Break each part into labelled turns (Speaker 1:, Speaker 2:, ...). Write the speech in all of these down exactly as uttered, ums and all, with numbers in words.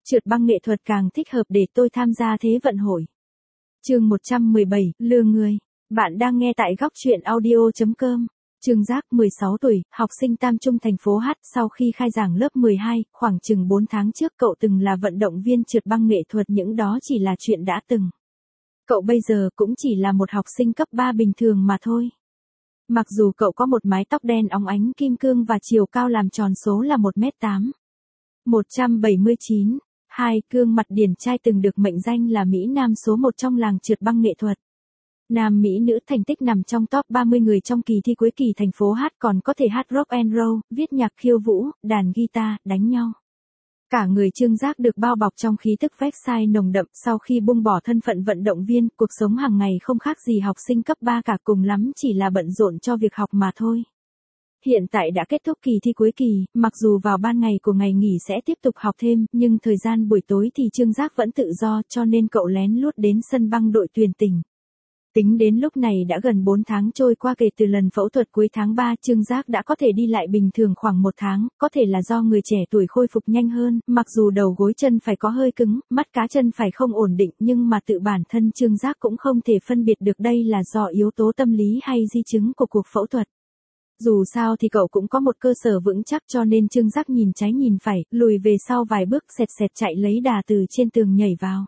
Speaker 1: Trượt băng nghệ thuật càng thích hợp để tôi tham gia thế vận hội. Chương một trăm mười bảy, lừa người. Bạn đang nghe tại góc truyện audio chấm com. Trương Giác, mười sáu tuổi, học sinh Tam Trung thành phố H. Sau khi khai giảng lớp mười hai, khoảng chừng bốn tháng trước cậu từng là vận động viên trượt băng nghệ thuật, những đó chỉ là chuyện đã từng. Cậu bây giờ cũng chỉ là một học sinh cấp ba bình thường mà thôi. Mặc dù cậu có một mái tóc đen óng ánh kim cương và chiều cao làm tròn số là một mét tám. một trăm bảy mươi chín. Hai, gương mặt điển trai từng được mệnh danh là Mỹ Nam số một trong làng trượt băng nghệ thuật. Nam Mỹ nữ thành tích nằm trong top ba mươi người trong kỳ thi cuối kỳ thành phố H, còn có thể hát rock and roll, viết nhạc khiêu vũ, đàn guitar, đánh nhau. Cả người Trương Giác được bao bọc trong khí tức Versailles nồng đậm. Sau khi buông bỏ thân phận vận động viên, cuộc sống hàng ngày không khác gì học sinh cấp ba cả, cùng lắm chỉ là bận rộn cho việc học mà thôi. Hiện tại đã kết thúc kỳ thi cuối kỳ, mặc dù vào ban ngày của ngày nghỉ sẽ tiếp tục học thêm, nhưng thời gian buổi tối thì Trương Giác vẫn tự do, cho nên cậu lén lút đến sân băng đội tuyển tỉnh. Tính đến lúc này đã gần bốn tháng trôi qua kể từ lần phẫu thuật cuối tháng ba, Trương Giác đã có thể đi lại bình thường khoảng một tháng, có thể là do người trẻ tuổi khôi phục nhanh hơn, mặc dù đầu gối chân phải có hơi cứng, mắt cá chân phải không ổn định, nhưng mà tự bản thân Trương Giác cũng không thể phân biệt được đây là do yếu tố tâm lý hay di chứng của cuộc phẫu thuật. Dù sao thì cậu cũng có một cơ sở vững chắc, cho nên Trương Giác nhìn trái nhìn phải, lùi về sau vài bước, sẹt sẹt chạy lấy đà từ trên tường nhảy vào.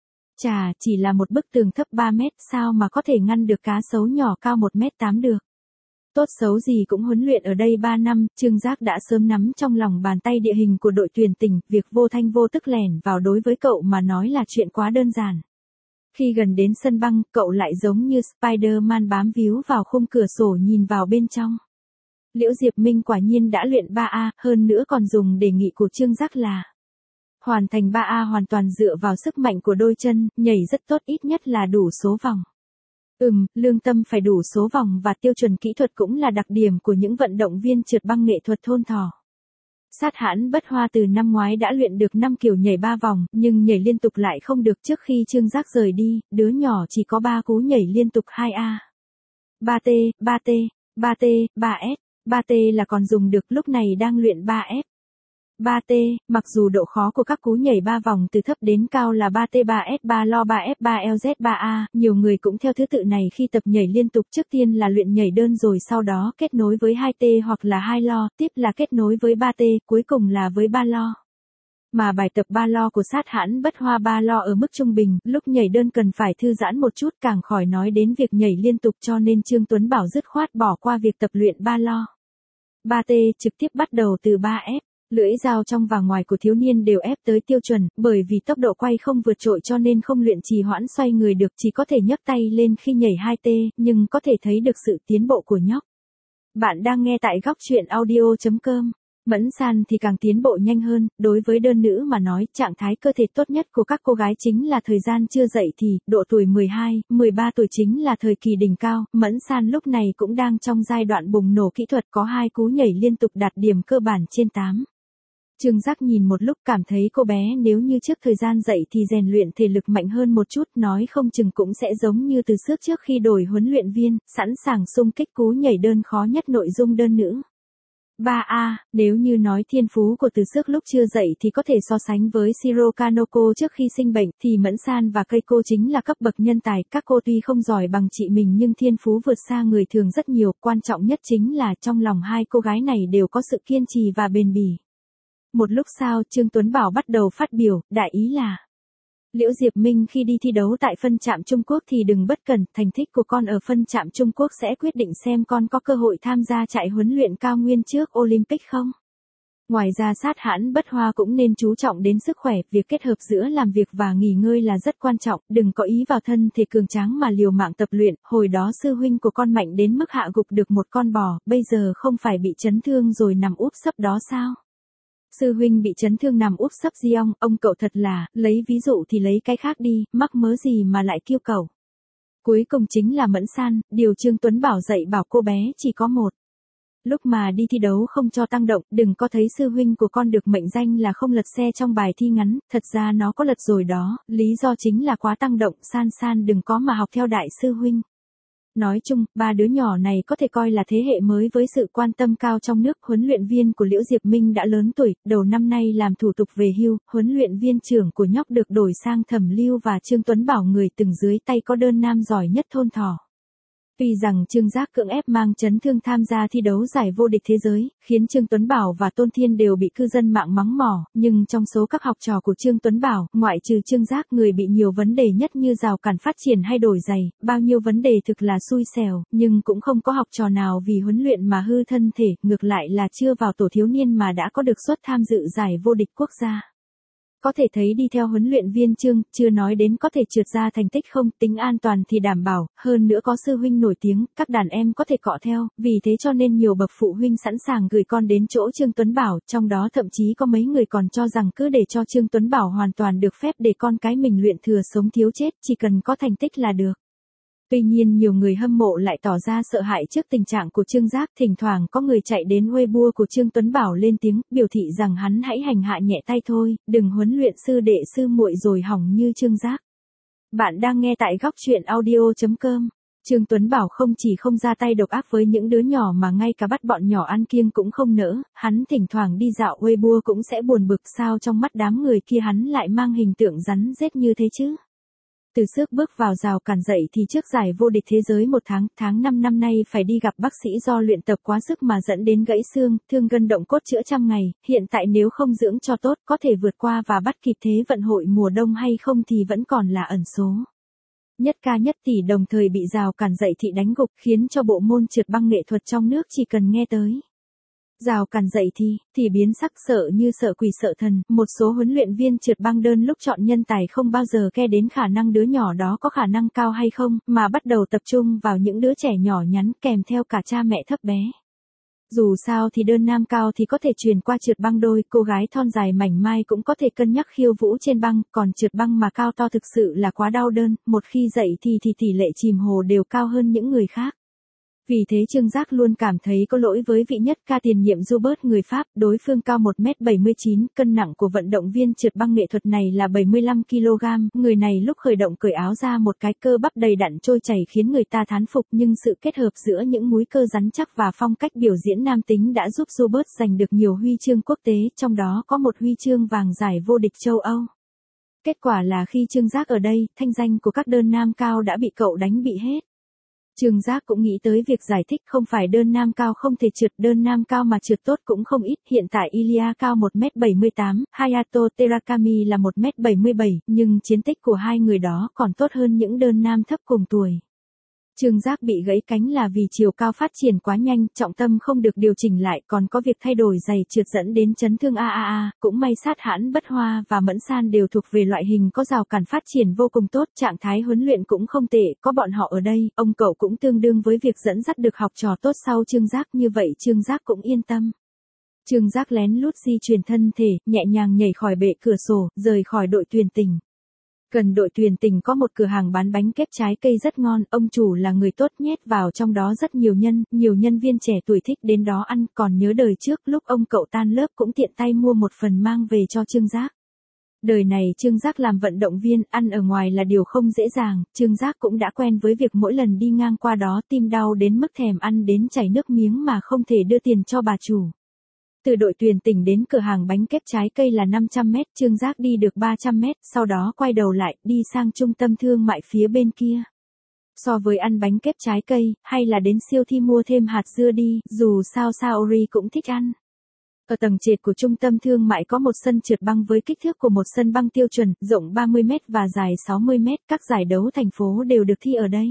Speaker 1: Chà, chỉ là một bức tường thấp ba mét, sao mà có thể ngăn được cá sấu nhỏ cao một mét tám được. Tốt xấu gì cũng huấn luyện ở đây ba năm, Trương Giác đã sớm nắm trong lòng bàn tay địa hình của đội tuyển tỉnh, việc vô thanh vô tức lẻn vào đối với cậu mà nói là chuyện quá đơn giản. Khi gần đến sân băng, cậu lại giống như Spider-Man bám víu vào khung cửa sổ nhìn vào bên trong. Liễu Diệp Minh quả nhiên đã luyện ba A, hơn nữa còn dùng đề nghị của Trương Giác là hoàn thành ba A hoàn toàn dựa vào sức mạnh của đôi chân, nhảy rất tốt, ít nhất là đủ số vòng. Ừm, lương tâm phải đủ số vòng và tiêu chuẩn kỹ thuật cũng là đặc điểm của những vận động viên trượt băng nghệ thuật thôn Thỏ. Sát Hãn Bất Hoa từ năm ngoái đã luyện được năm kiểu nhảy ba vòng, nhưng nhảy liên tục lại không được. Trước khi Trương Giác rời đi, đứa nhỏ chỉ có ba cú nhảy liên tục hai A. ba T, ba T, ba T, ba S. ba T là còn dùng được, lúc này đang luyện ba F. ba T, mặc dù độ khó của các cú nhảy ba vòng từ thấp đến cao là ba T, ba S, ba Lo, ba F, ba L Z, ba A, nhiều người cũng theo thứ tự này khi tập nhảy liên tục, trước tiên là luyện nhảy đơn rồi sau đó kết nối với hai T hoặc là hai Lo, tiếp là kết nối với ba T, cuối cùng là với ba Lo. Mà bài tập ba Lo của Sát Hãn Bất Hoa ba Lo ở mức trung bình, lúc nhảy đơn cần phải thư giãn một chút, càng khỏi nói đến việc nhảy liên tục, cho nên Trương Tuấn Bảo dứt khoát bỏ qua việc tập luyện ba Lo. ba T trực tiếp bắt đầu từ ba F. Lưỡi dao trong và ngoài của thiếu niên đều ép tới tiêu chuẩn, bởi vì tốc độ quay không vượt trội cho nên không luyện trì hoãn xoay người được, chỉ có thể nhấc tay lên khi nhảy hai T, nhưng có thể thấy được sự tiến bộ của nhóc. Bạn đang nghe tại góc truyện audio chấm com. Mẫn San thì càng tiến bộ nhanh hơn, đối với đơn nữ mà nói, trạng thái cơ thể tốt nhất của các cô gái chính là thời gian chưa dậy thì, độ tuổi mười hai, mười ba tuổi chính là thời kỳ đỉnh cao. Mẫn San lúc này cũng đang trong giai đoạn bùng nổ kỹ thuật, có hai cú nhảy liên tục đạt điểm cơ bản trên tám. Trương Giác nhìn một lúc cảm thấy cô bé nếu như trước thời gian dậy thì rèn luyện thể lực mạnh hơn một chút, nói không chừng cũng sẽ giống như Từ Xước trước khi đổi huấn luyện viên, sẵn sàng xung kích cú nhảy đơn khó nhất nội dung đơn nữ. ba A, nếu như nói thiên phú của Từ Xước lúc chưa dậy thì có thể so sánh với Shiro Kanoko trước khi sinh bệnh, thì Mẫn San và Keiko chính là cấp bậc nhân tài. Các cô tuy không giỏi bằng chị mình nhưng thiên phú vượt xa người thường rất nhiều, quan trọng nhất chính là trong lòng hai cô gái này đều có sự kiên trì và bền bỉ. Một lúc sau, Trương Tuấn Bảo bắt đầu phát biểu, đại ý là Liễu Diệp Minh khi đi thi đấu tại phân trạm Trung Quốc thì đừng bất cẩn, thành tích của con ở phân trạm Trung Quốc sẽ quyết định xem con có cơ hội tham gia chạy huấn luyện cao nguyên trước Olympic không. Ngoài ra Sát Hãn Bất Hoa cũng nên chú trọng đến sức khỏe, việc kết hợp giữa làm việc và nghỉ ngơi là rất quan trọng, đừng có ý vào thân thể cường tráng mà liều mạng tập luyện. Hồi đó sư huynh của con mạnh đến mức hạ gục được một con bò, bây giờ không phải bị chấn thương rồi nằm úp sấp đó sao? Sư huynh bị chấn thương nằm úp sấp gì ông, ông cậu thật là, lấy ví dụ thì lấy cái khác đi, mắc mớ gì mà lại kiêu cẩu. Cuối cùng chính là Mẫn San, điều Trương Tuấn Bảo dạy bảo cô bé chỉ có một. Lúc mà đi thi đấu không cho tăng động, đừng có thấy sư huynh của con được mệnh danh là không lật xe trong bài thi ngắn, thật ra nó có lật rồi đó, lý do chính là quá tăng động. San San đừng có mà học theo đại sư huynh. Nói chung, ba đứa nhỏ này có thể coi là thế hệ mới với sự quan tâm cao trong nước. Huấn luyện viên của Liễu Diệp Minh đã lớn tuổi, đầu năm nay làm thủ tục về hưu, huấn luyện viên trưởng của nhóc được đổi sang Thẩm Lưu và Trương Tuấn Bảo, người từng dưới tay có đơn nam giỏi nhất thôn Thỏ. Tuy rằng Trương Giác cưỡng ép mang chấn thương tham gia thi đấu giải vô địch thế giới, khiến Trương Tuấn Bảo và Tôn Thiên đều bị cư dân mạng mắng mỏ, nhưng trong số các học trò của Trương Tuấn Bảo, ngoại trừ Trương Giác, người bị nhiều vấn đề nhất như rào cản phát triển hay đổi giày, bao nhiêu vấn đề thực là xui xẻo, nhưng cũng không có học trò nào vì huấn luyện mà hư thân thể, ngược lại là chưa vào tổ thiếu niên mà đã có được suất tham dự giải vô địch quốc gia. Có thể thấy đi theo huấn luyện viên Trương, chưa nói đến có thể trượt ra thành tích không, tính an toàn thì đảm bảo, hơn nữa có sư huynh nổi tiếng, các đàn em có thể cọ theo, vì thế cho nên nhiều bậc phụ huynh sẵn sàng gửi con đến chỗ Trương Tuấn Bảo, trong đó thậm chí có mấy người còn cho rằng cứ để cho Trương Tuấn Bảo hoàn toàn được phép để con cái mình luyện thừa sống thiếu chết, chỉ cần có thành tích là được. Tuy nhiên nhiều người hâm mộ lại tỏ ra sợ hãi trước tình trạng của Trương Giác, thỉnh thoảng có người chạy đến Weibo của Trương Tuấn Bảo lên tiếng, biểu thị rằng hắn hãy hành hạ nhẹ tay thôi, đừng huấn luyện sư đệ sư muội rồi hỏng như Trương Giác. Bạn đang nghe tại góc truyện audio chấm com. Trương Tuấn Bảo không chỉ không ra tay độc ác với những đứa nhỏ mà ngay cả bắt bọn nhỏ ăn kiêng cũng không nỡ, hắn thỉnh thoảng đi dạo Weibo cũng sẽ buồn bực sao trong mắt đám người kia hắn lại mang hình tượng rắn rết như thế chứ. Từ trước bước vào rào cản dậy thì trước giải vô địch thế giới một tháng, tháng năm năm nay phải đi gặp bác sĩ do luyện tập quá sức mà dẫn đến gãy xương, thương gân động cốt chữa trăm ngày, hiện tại nếu không dưỡng cho tốt có thể vượt qua và bắt kịp thế vận hội mùa đông hay không thì vẫn còn là ẩn số. Nhất ca nhất tỷ đồng thời bị rào cản dậy thị đánh gục khiến cho bộ môn trượt băng nghệ thuật trong nước chỉ cần nghe tới rào cản dậy thì, thì biến sắc sợ như sợ quỷ sợ thần, một số huấn luyện viên trượt băng đơn lúc chọn nhân tài không bao giờ ke đến khả năng đứa nhỏ đó có khả năng cao hay không, mà bắt đầu tập trung vào những đứa trẻ nhỏ nhắn kèm theo cả cha mẹ thấp bé. Dù sao thì đơn nam cao thì có thể truyền qua trượt băng đôi, cô gái thon dài mảnh mai cũng có thể cân nhắc khiêu vũ trên băng, còn trượt băng mà cao to thực sự là quá đau đơn, một khi dậy thì thì tỷ lệ chìm hồ đều cao hơn những người khác. Vì thế Trương Giác luôn cảm thấy có lỗi với vị nhất ca tiền nhiệm Robert người Pháp, đối phương cao một mét bảy mươi chín, cân nặng của vận động viên trượt băng nghệ thuật này là bảy mươi lăm ki lô gam, người này lúc khởi động cởi áo ra một cái cơ bắp đầy đặn trôi chảy khiến người ta thán phục, nhưng sự kết hợp giữa những múi cơ rắn chắc và phong cách biểu diễn nam tính đã giúp Robert giành được nhiều huy chương quốc tế, trong đó có một huy chương vàng giải vô địch châu Âu. Kết quả là khi Trương Giác ở đây, thanh danh của các đơn nam cao đã bị cậu đánh bị hết. Trương Giác cũng nghĩ tới việc giải thích không phải đơn nam cao không thể trượt, đơn nam cao mà trượt tốt cũng không ít, hiện tại Ilya cao một mét bảy mươi tám, Hayato Terakami là một mét bảy mươi bảy, nhưng chiến tích của hai người đó còn tốt hơn những đơn nam thấp cùng tuổi. Trương Giác bị gãy cánh là vì chiều cao phát triển quá nhanh, trọng tâm không được điều chỉnh lại, còn có việc thay đổi giày trượt dẫn đến chấn thương a a a, cũng may Sát Hãn Bất Hoa và Mẫn San đều thuộc về loại hình có rào cản phát triển vô cùng tốt, trạng thái huấn luyện cũng không tệ, có bọn họ ở đây, ông cậu cũng tương đương với việc dẫn dắt được học trò tốt sau Trương Giác, như vậy Trương Giác cũng yên tâm. Trương Giác lén lút di chuyển thân thể, nhẹ nhàng nhảy khỏi bệ cửa sổ, rời khỏi đội tuyển tỉnh. Gần đội tuyển tỉnh có một cửa hàng bán bánh kép trái cây rất ngon, ông chủ là người tốt nhét vào trong đó rất nhiều nhân, nhiều nhân viên trẻ tuổi thích đến đó ăn, còn nhớ đời trước lúc ông cậu tan lớp cũng tiện tay mua một phần mang về cho Trương Giác. Đời này Trương Giác làm vận động viên, ăn ở ngoài là điều không dễ dàng, Trương Giác cũng đã quen với việc mỗi lần đi ngang qua đó tim đau đến mức thèm ăn đến chảy nước miếng mà không thể đưa tiền cho bà chủ. Từ đội tuyển tỉnh đến cửa hàng bánh kép trái cây là năm trăm mét, Trương Giác đi được ba trăm mét, sau đó quay đầu lại, đi sang trung tâm thương mại phía bên kia. So với ăn bánh kép trái cây, hay là đến siêu thị mua thêm hạt dưa đi, dù sao Saori cũng thích ăn. Ở tầng trệt của trung tâm thương mại có một sân trượt băng với kích thước của một sân băng tiêu chuẩn, rộng ba mươi mét và dài sáu mươi mét, các giải đấu thành phố đều được thi ở đây.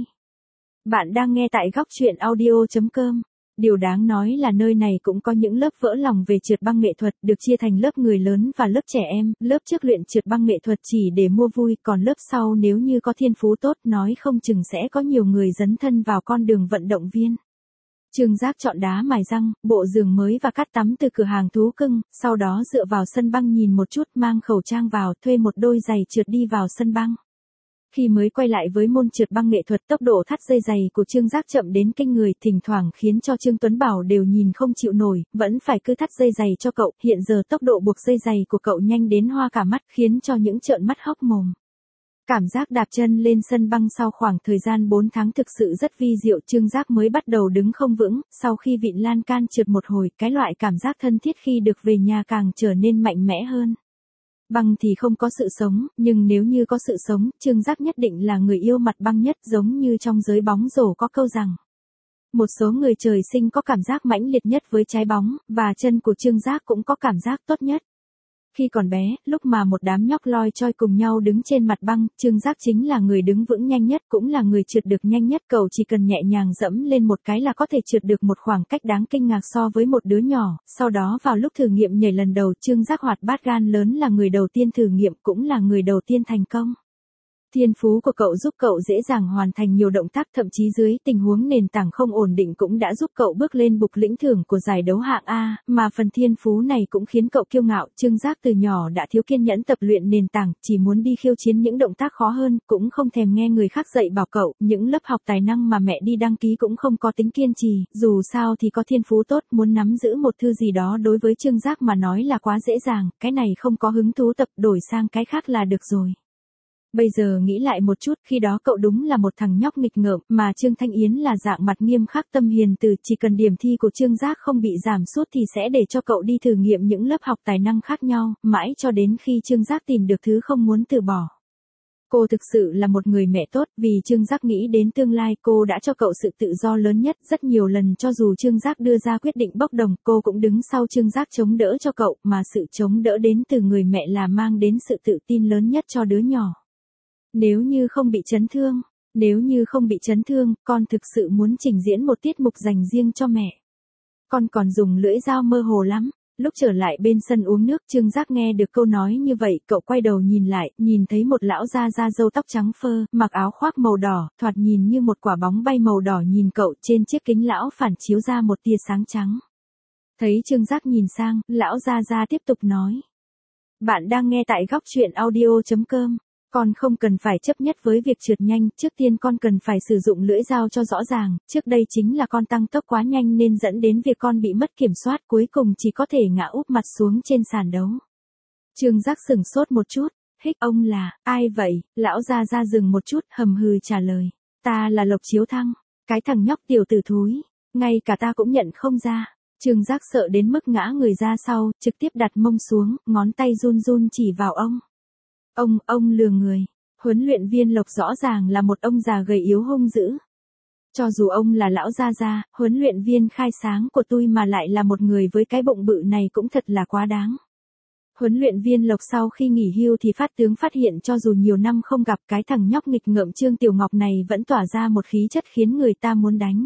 Speaker 1: Bạn đang nghe tại góc truyện audio chấm com. Điều đáng nói là nơi này cũng có những lớp vỡ lòng về trượt băng nghệ thuật, được chia thành lớp người lớn và lớp trẻ em, lớp trước luyện trượt băng nghệ thuật chỉ để mua vui, còn lớp sau nếu như có thiên phú tốt nói không chừng sẽ có nhiều người dấn thân vào con đường vận động viên. Trương Giác chọn đá mài răng, bộ giường mới và cát tắm từ cửa hàng thú cưng, sau đó dựa vào sân băng nhìn một chút, mang khẩu trang vào, thuê một đôi giày trượt đi vào sân băng. Khi mới quay lại với môn trượt băng nghệ thuật, tốc độ thắt dây giày của Trương Giác chậm đến kinh người, thỉnh thoảng khiến cho Trương Tuấn Bảo đều nhìn không chịu nổi, vẫn phải cứ thắt dây giày cho cậu, hiện giờ tốc độ buộc dây giày của cậu nhanh đến hoa cả mắt, khiến cho những trợn mắt hốc mồm. Cảm giác đạp chân lên sân băng sau khoảng thời gian bốn tháng thực sự rất vi diệu, Trương Giác mới bắt đầu đứng không vững, sau khi vịn lan can trượt một hồi, cái loại cảm giác thân thiết khi được về nhà càng trở nên mạnh mẽ hơn. Băng thì không có sự sống, nhưng nếu như có sự sống, Trương Giác nhất định là người yêu mặt băng nhất, giống như trong giới bóng rổ có câu rằng. Một số người trời sinh có cảm giác mãnh liệt nhất với trái bóng, và chân của Trương Giác cũng có cảm giác tốt nhất. Khi còn bé, lúc mà một đám nhóc loi choi cùng nhau đứng trên mặt băng, Trương Giác chính là người đứng vững nhanh nhất, cũng là người trượt được nhanh nhất. Cậu chỉ cần nhẹ nhàng dẫm lên một cái là có thể trượt được một khoảng cách đáng kinh ngạc so với một đứa nhỏ. Sau đó vào lúc thử nghiệm nhảy lần đầu, Trương Giác hoạt bát gan lớn là người đầu tiên thử nghiệm, cũng là người đầu tiên thành công. Thiên phú của cậu giúp cậu dễ dàng hoàn thành nhiều động tác, thậm chí dưới tình huống nền tảng không ổn định cũng đã giúp cậu bước lên bục lĩnh thưởng của giải đấu hạng A, mà phần thiên phú này cũng khiến cậu kiêu ngạo. Trương Giác từ nhỏ đã thiếu kiên nhẫn tập luyện nền tảng, chỉ muốn đi khiêu chiến những động tác khó hơn, cũng không thèm nghe người khác dạy bảo cậu. Những lớp học tài năng mà mẹ đi đăng ký cũng không có tính kiên trì, dù sao thì có thiên phú tốt, muốn nắm giữ một thứ gì đó đối với Trương Giác mà nói là quá dễ dàng, cái này không có hứng thú tập, đổi sang cái khác là được rồi. Bây giờ nghĩ lại một chút, khi đó cậu đúng là một thằng nhóc nghịch ngợm, mà Trương Thanh Yến là dạng mặt nghiêm khắc tâm hiền từ, chỉ cần điểm thi của Trương Giác không bị giảm sút thì sẽ để cho cậu đi thử nghiệm những lớp học tài năng khác nhau, mãi cho đến khi Trương Giác tìm được thứ không muốn từ bỏ. Cô thực sự là một người mẹ tốt, vì Trương Giác nghĩ đến tương lai, cô đã cho cậu sự tự do lớn nhất. Rất nhiều lần cho dù Trương Giác đưa ra quyết định bốc đồng, cô cũng đứng sau Trương Giác chống đỡ cho cậu, mà sự chống đỡ đến từ người mẹ là mang đến sự tự tin lớn nhất cho đứa nhỏ. Nếu như không bị chấn thương, nếu như không bị chấn thương, con thực sự muốn trình diễn một tiết mục dành riêng cho mẹ. Con còn dùng lưỡi dao mơ hồ lắm. Lúc trở lại bên sân uống nước, Trương Giác nghe được câu nói như vậy, cậu quay đầu nhìn lại, nhìn thấy một lão già da râu tóc trắng phơ, mặc áo khoác màu đỏ, thoạt nhìn như một quả bóng bay màu đỏ nhìn cậu, trên chiếc kính lão phản chiếu ra một tia sáng trắng. Thấy Trương Giác nhìn sang, lão già già tiếp tục nói. Bạn đang nghe tại góc truyện audio chấm com. Con không cần phải chấp nhất với việc trượt nhanh, trước tiên con cần phải sử dụng lưỡi dao cho rõ ràng, trước đây chính là con tăng tốc quá nhanh nên dẫn đến việc con bị mất kiểm soát, cuối cùng chỉ có thể ngã úp mặt xuống trên sàn đấu. Trương Giác sửng sốt một chút, hích, ông là, ai vậy? Lão già ra dừng một chút, hầm hừ trả lời, ta là Lộc Chiếu Thăng, cái thằng nhóc tiểu tử thúi, ngay cả ta cũng nhận không ra. Trương Giác sợ đến mức ngã người ra sau, trực tiếp đặt mông xuống, ngón tay run run chỉ vào ông. Ông, ông lừa người. Huấn luyện viên Lộc rõ ràng là một ông già gầy yếu hung dữ. Cho dù ông là lão gia gia, huấn luyện viên khai sáng của tôi mà lại là một người với cái bụng bự này cũng thật là quá đáng. Huấn luyện viên Lộc sau khi nghỉ hưu thì phát tướng phát hiện cho dù nhiều năm không gặp, cái thằng nhóc nghịch ngợm Trương Tiểu Ngọc này vẫn tỏa ra một khí chất khiến người ta muốn đánh.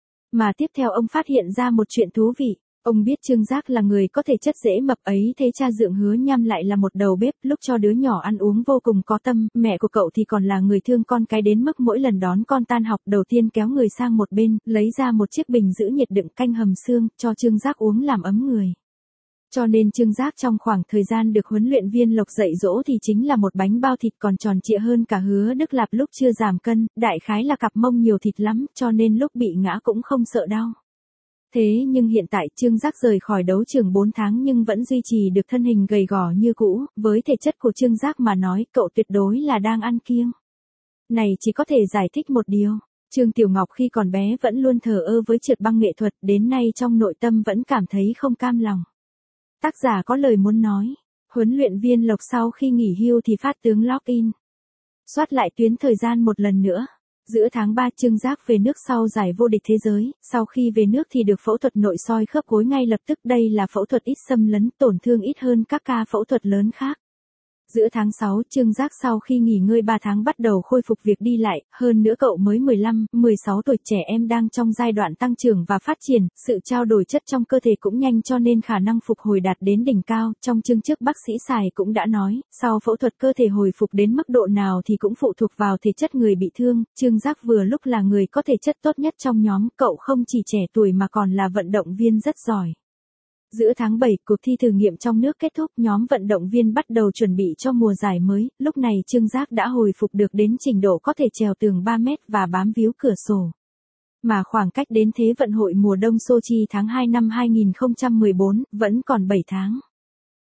Speaker 1: Mà tiếp theo ông phát hiện ra một chuyện thú vị. Ông biết Trương Giác là người có thể chất dễ mập ấy, thế cha dượng Hứa Nham lại là một đầu bếp, lúc cho đứa nhỏ ăn uống vô cùng có tâm, mẹ của cậu thì còn là người thương con cái đến mức mỗi lần đón con tan học đầu tiên kéo người sang một bên, lấy ra một chiếc bình giữ nhiệt đựng canh hầm xương, cho Trương Giác uống làm ấm người. Cho nên Trương Giác trong khoảng thời gian được huấn luyện viên Lộc dạy dỗ thì chính là một bánh bao thịt, còn tròn trịa hơn cả Hứa Đức Lạp lúc chưa giảm cân, đại khái là cặp mông nhiều thịt lắm, cho nên lúc bị ngã cũng không sợ đau. Thế nhưng hiện tại Trương Giác rời khỏi đấu trường bốn tháng nhưng vẫn duy trì được thân hình gầy gò như cũ, với thể chất của Trương Giác mà nói, cậu tuyệt đối là đang ăn kiêng. Này chỉ có thể giải thích một điều, Trương Tiểu Ngọc khi còn bé vẫn luôn thờ ơ với trượt băng nghệ thuật, đến nay trong nội tâm vẫn cảm thấy không cam lòng. Tác giả có lời muốn nói, huấn luyện viên Lộc sau khi nghỉ hưu thì phát tướng login. Soát lại tuyến thời gian một lần nữa. Giữa tháng ba Trương Giác về nước sau giải vô địch thế giới, sau khi về nước thì được phẫu thuật nội soi khớp gối ngay lập tức, đây là phẫu thuật ít xâm lấn, tổn thương ít hơn các ca phẫu thuật lớn khác. Giữa tháng sáu, Trương Giác sau khi nghỉ ngơi ba tháng bắt đầu khôi phục việc đi lại, hơn nữa cậu mới mười lăm, mười sáu tuổi, trẻ em đang trong giai đoạn tăng trưởng và phát triển, sự trao đổi chất trong cơ thể cũng nhanh cho nên khả năng phục hồi đạt đến đỉnh cao. Trong chương trước bác sĩ Sài cũng đã nói, sau phẫu thuật cơ thể hồi phục đến mức độ nào thì cũng phụ thuộc vào thể chất người bị thương. Trương Giác vừa lúc là người có thể chất tốt nhất trong nhóm, cậu không chỉ trẻ tuổi mà còn là vận động viên rất giỏi. Giữa tháng bảy, cuộc thi thử nghiệm trong nước kết thúc, nhóm vận động viên bắt đầu chuẩn bị cho mùa giải mới, lúc này Trương Giác đã hồi phục được đến trình độ có thể trèo tường ba mét và bám víu cửa sổ. Mà khoảng cách đến Thế vận hội mùa đông Sochi tháng hai năm hai nghìn không trăm mười bốn, vẫn còn bảy tháng.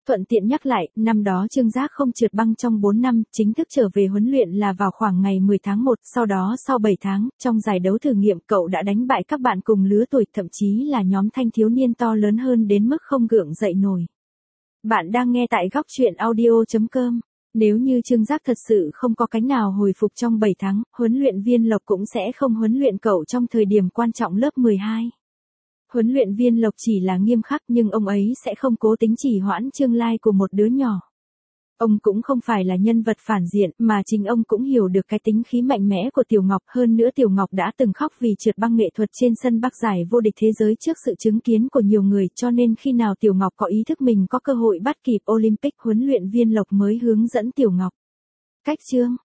Speaker 1: Thuận tiện nhắc lại, năm đó Trương Giác không trượt băng trong bốn năm, chính thức trở về huấn luyện là vào khoảng ngày mười tháng một, sau đó sau bảy tháng, trong giải đấu thử nghiệm cậu đã đánh bại các bạn cùng lứa tuổi, thậm chí là nhóm thanh thiếu niên to lớn hơn đến mức không gượng dậy nổi. Bạn đang nghe tại góc chuyện audio chấm com. Nếu như Trương Giác thật sự không có cánh nào hồi phục trong bảy tháng, huấn luyện viên Lộc cũng sẽ không huấn luyện cậu trong thời điểm quan trọng lớp mười hai. Huấn luyện viên Lộc chỉ là nghiêm khắc nhưng ông ấy sẽ không cố tính chỉ hoãn tương lai của một đứa nhỏ. Ông cũng không phải là nhân vật phản diện mà chính ông cũng hiểu được cái tính khí mạnh mẽ của Tiểu Ngọc. Hơn nữa Tiểu Ngọc đã từng khóc vì trượt băng nghệ thuật trên sân Bắc giải vô địch thế giới trước sự chứng kiến của nhiều người, cho nên khi nào Tiểu Ngọc có ý thức mình có cơ hội bắt kịp Olympic, huấn luyện viên Lộc mới hướng dẫn Tiểu Ngọc. Cách chương